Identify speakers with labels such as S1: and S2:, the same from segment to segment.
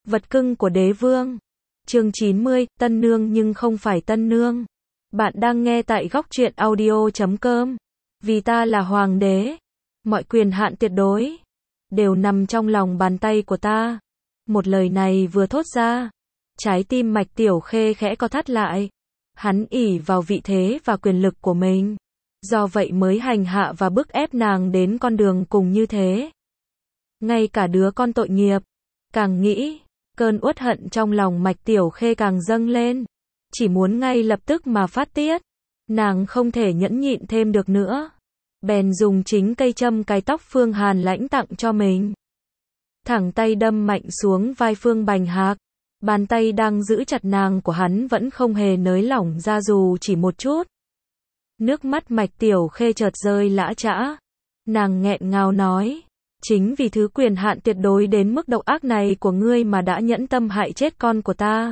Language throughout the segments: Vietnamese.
S1: Vật cưng của đế vương. Chương 90, tân nương nhưng không phải tân nương. Bạn đang nghe tại góc truyện audio.com. Vì ta là hoàng đế, mọi quyền hạn tuyệt đối đều nằm trong lòng bàn tay của ta. Một lời này vừa thốt ra, trái tim Mạch Tiểu Khê khẽ co thắt lại. Hắn ỷ vào vị thế và quyền lực của mình, do vậy mới hành hạ và bức ép nàng đến con đường cùng như thế. Ngay cả đứa con tội nghiệp, càng nghĩ, cơn uất hận trong lòng Mạch Tiểu Khê càng dâng lên, chỉ muốn ngay lập tức mà phát tiết. Nàng không thể nhẫn nhịn thêm được nữa, bèn dùng chính cây châm cài tóc Phương Hàn Lãnh tặng cho mình. Thẳng tay đâm mạnh xuống vai Phương Bành Hạc, bàn tay đang giữ chặt nàng của hắn vẫn không hề nới lỏng ra dù chỉ một chút. Nước mắt Mạch Tiểu Khê chợt rơi lã chã, nàng nghẹn ngào nói, chính vì thứ quyền hạn tuyệt đối đến mức độc ác này của ngươi mà đã nhẫn tâm hại chết con của ta.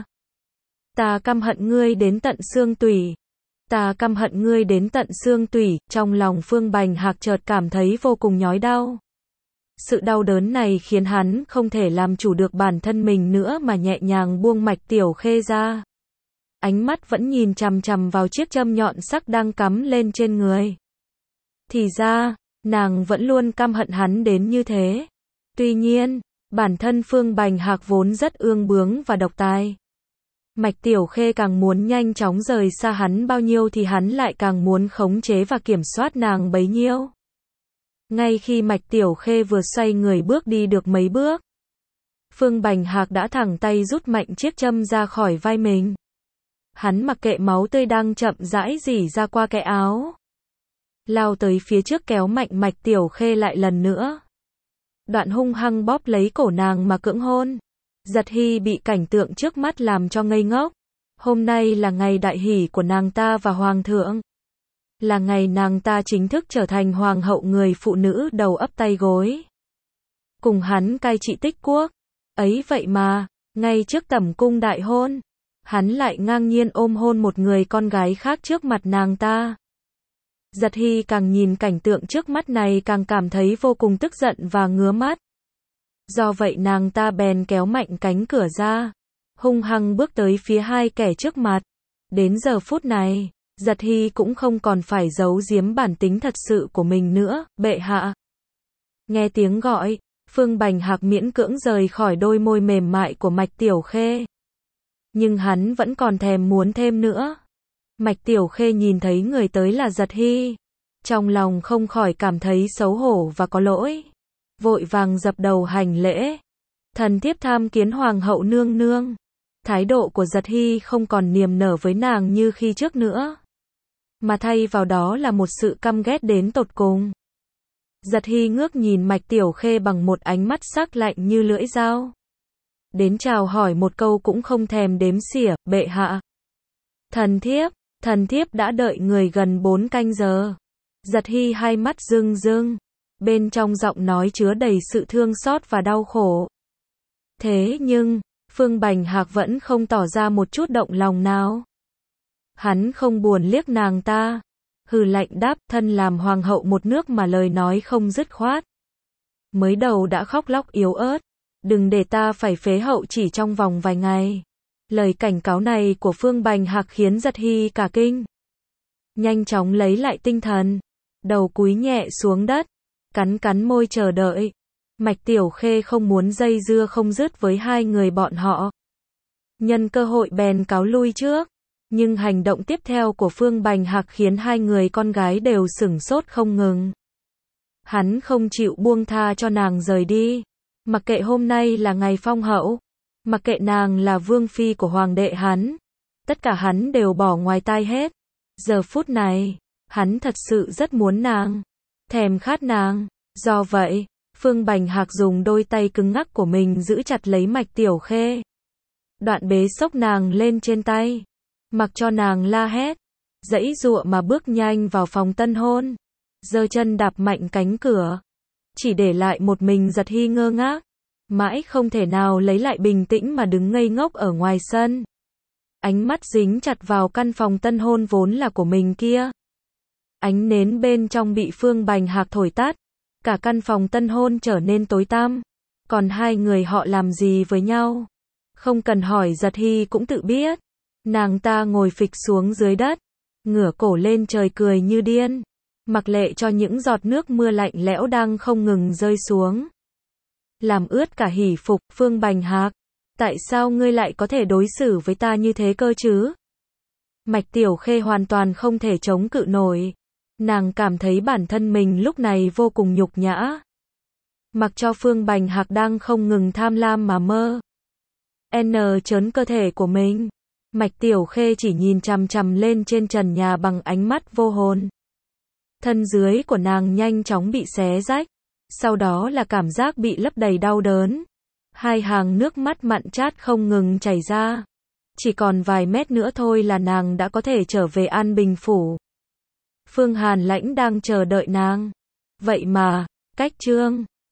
S1: Ta căm hận ngươi đến tận xương tủy. Ta căm hận ngươi đến tận xương tủy. Trong lòng Phương Bành Hạc chợt cảm thấy vô cùng nhói đau. Sự đau đớn này khiến hắn không thể làm chủ được bản thân mình nữa mà nhẹ nhàng buông Mạch Tiểu Khê ra. Ánh mắt vẫn nhìn chằm chằm vào chiếc châm nhọn sắc đang cắm lên trên người. Thì ra, nàng vẫn luôn căm hận hắn đến như thế. Tuy nhiên, bản thân Phương Bành Hạc vốn rất ương bướng và độc tài. Mạch Tiểu Khê càng muốn nhanh chóng rời xa hắn bao nhiêu thì hắn lại càng muốn khống chế và kiểm soát nàng bấy nhiêu. Ngay khi Mạch Tiểu Khê vừa xoay người bước đi được mấy bước, Phương Bành Hạc đã thẳng tay rút mạnh chiếc châm ra khỏi vai mình. Hắn mặc kệ máu tươi đang chậm rãi rỉ ra qua cái áo, lao tới phía trước kéo mạnh Mạch Tiểu Khê lại lần nữa. Đoạn hung hăng bóp lấy cổ nàng mà cưỡng hôn. Giật Hy bị cảnh tượng trước mắt làm cho ngây ngốc. Hôm nay là ngày đại hỷ của nàng ta và hoàng thượng. Là ngày nàng ta chính thức trở thành hoàng hậu, người phụ nữ đầu ấp tay gối, cùng hắn cai trị Tích Quốc. Ấy vậy mà, ngay trước tẩm cung đại hôn, hắn lại ngang nhiên ôm hôn một người con gái khác trước mặt nàng ta. Giật Hy càng nhìn cảnh tượng trước mắt này càng cảm thấy vô cùng tức giận và ngứa mắt. Do vậy nàng ta bèn kéo mạnh cánh cửa ra, hung hăng bước tới phía hai kẻ trước mặt. Đến giờ phút này, Giật Hy cũng không còn phải giấu giếm bản tính thật sự của mình nữa. Bệ hạ. Nghe tiếng gọi, Phương Bành Hạc miễn cưỡng rời khỏi đôi môi mềm mại của Mạch Tiểu Khê. Nhưng hắn vẫn còn thèm muốn thêm nữa. Mạch Tiểu Khê nhìn thấy người tới là Giật Hy, trong lòng không khỏi cảm thấy xấu hổ và có lỗi, vội vàng dập đầu hành lễ. Thần thiếp tham kiến hoàng hậu nương nương. Thái độ của Giật Hy không còn niềm nở với nàng như khi trước nữa, mà thay vào đó là một sự căm ghét đến tột cùng. Giật Hy ngước nhìn Mạch Tiểu Khê bằng một ánh mắt sắc lạnh như lưỡi dao. Đến chào hỏi một câu cũng không thèm đếm xỉa. Bệ hạ. Thần thiếp đã đợi người gần 4 canh giờ. Giật Hy hai mắt rưng rưng, bên trong giọng nói chứa đầy sự thương xót và đau khổ. Thế nhưng, Phương Bành Hạc vẫn không tỏ ra một chút động lòng nào. Hắn không buồn liếc nàng ta, hừ lạnh đáp, thân làm hoàng hậu một nước mà lời nói không dứt khoát. Mới đầu đã khóc lóc yếu ớt, đừng để ta phải phế hậu chỉ trong vòng vài ngày. Lời cảnh cáo này của Phương Bành Hạc khiến Giật Hy cả kinh. Nhanh chóng lấy lại tinh thần, đầu cúi nhẹ xuống đất, cắn môi chờ đợi. Mạch Tiểu Khê không muốn dây dưa không dứt với hai người bọn họ, nhân cơ hội bèn cáo lui trước. Nhưng hành động tiếp theo của Phương Bành Hạc khiến hai người con gái đều sửng sốt không ngừng. Hắn không chịu buông tha cho nàng rời đi. Mặc kệ hôm nay là ngày phong hậu, mặc kệ nàng là vương phi của hoàng đệ hắn, tất cả hắn đều bỏ ngoài tai hết. Giờ phút này, hắn thật sự rất muốn nàng, thèm khát nàng. Do vậy, Phương Bành Hạc dùng đôi tay cứng ngắc của mình giữ chặt lấy Mạch Tiểu Khê. Đoạn bế xốc nàng lên trên tay, mặc cho nàng la hét, giãy giụa mà bước nhanh vào phòng tân hôn, giơ chân đạp mạnh cánh cửa, chỉ để lại một mình Giật Hy ngơ ngác, mãi không thể nào lấy lại bình tĩnh mà đứng ngây ngốc ở ngoài sân. Ánh mắt dính chặt vào căn phòng tân hôn vốn là của mình kia. Ánh nến bên trong bị Phương Bành Hạc thổi tắt, cả căn phòng tân hôn trở nên tối tăm. Còn hai người họ làm gì với nhau? Không cần hỏi Giật Hy cũng tự biết. Nàng ta ngồi phịch xuống dưới đất, ngửa cổ lên trời cười như điên, mặc lệ cho những giọt nước mưa lạnh lẽo đang không ngừng rơi xuống, làm ướt cả hỷ phục. Phương Bành Hạc, tại sao ngươi lại có thể đối xử với ta như thế cơ chứ? Mạch Tiểu Khê hoàn toàn không thể chống cự nổi. Nàng cảm thấy bản thân mình lúc này vô cùng nhục nhã. Mặc cho Phương Bành Hạc đang không ngừng tham lam mà mơ trớn cơ thể của mình. Mạch Tiểu Khê chỉ nhìn chằm chằm lên trên trần nhà bằng ánh mắt vô hồn. Thân dưới của nàng nhanh chóng bị xé rách. Sau đó là cảm giác bị lấp đầy đau đớn. Hai hàng nước mắt mặn chát không ngừng chảy ra. Chỉ còn vài mét nữa thôi là nàng đã có thể trở về An Bình Phủ. Phương Hàn Lãnh đang chờ đợi nàng. Vậy mà, cách Trương